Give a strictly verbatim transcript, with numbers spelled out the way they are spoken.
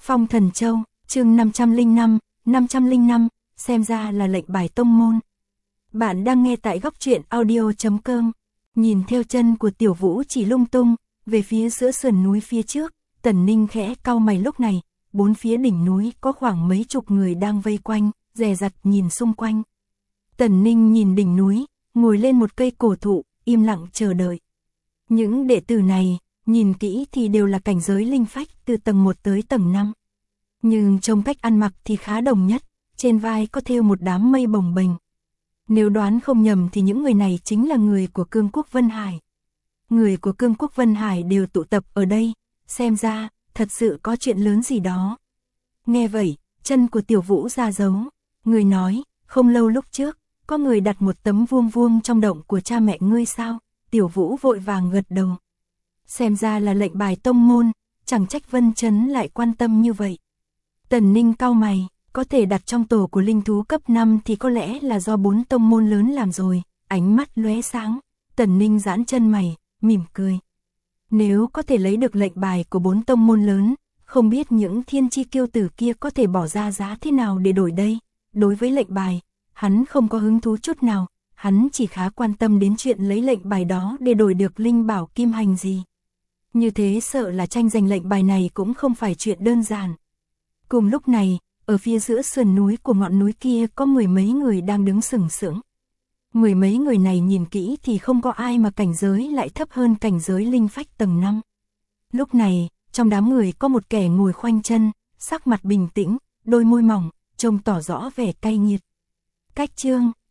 Phong Thần Châu, chương năm trăm lẻ năm, năm trăm lẻ năm, xem ra là lệnh bài tông môn. Bạn đang nghe tại góc truyện audio chấm com. Nhìn theo chân của Tiểu Vũ chỉ lung tung, về phía giữa sườn núi phía trước, Tần Ninh khẽ cau mày. Lúc này, bốn phía đỉnh núi có khoảng mấy chục người đang vây quanh, dè dặt nhìn xung quanh. Tần Ninh nhìn đỉnh núi, ngồi lên một cây cổ thụ, im lặng chờ đợi. Những đệ tử này, nhìn kỹ thì đều là cảnh giới linh phách từ tầng một tới tầng năm. Nhưng trông cách ăn mặc thì khá đồng nhất, trên vai có thêu một đám mây bồng bềnh. Nếu đoán không nhầm thì những người này chính là người của Cương Quốc Vân Hải. Người của Cương Quốc Vân Hải đều tụ tập ở đây, xem ra, thật sự có chuyện lớn gì đó. Nghe vậy, chân của Tiểu Vũ ra dấu, người nói, không lâu lúc trước, có người đặt một tấm vuông vuông trong động của cha mẹ ngươi sao? Tiểu Vũ vội vàng gật đầu. Xem ra là lệnh bài tông môn, chẳng trách Vân Chấn lại quan tâm như vậy. Tần Ninh cau mày, có thể đặt trong tổ của linh thú cấp năm thì có lẽ là do bốn tông môn lớn làm rồi, ánh mắt lóe sáng. Tần Ninh giãn chân mày, mỉm cười. Nếu có thể lấy được lệnh bài của bốn tông môn lớn, không biết những thiên chi kiêu tử kia có thể bỏ ra giá thế nào để đổi đây. Đối với lệnh bài, hắn không có hứng thú chút nào, hắn chỉ khá quan tâm đến chuyện lấy lệnh bài đó để đổi được linh bảo kim hành gì. Như thế sợ là tranh giành lệnh bài này cũng không phải chuyện đơn giản. Cùng lúc này, ở phía giữa sườn núi của ngọn núi kia có mười mấy người đang đứng sừng sững. Mười mấy người này nhìn kỹ thì không có ai mà cảnh giới lại thấp hơn cảnh giới linh phách tầng năm. Lúc này, trong đám người có một kẻ ngồi khoanh chân, sắc mặt bình tĩnh, đôi môi mỏng, trông tỏ rõ vẻ cay nghiệt. Cách chương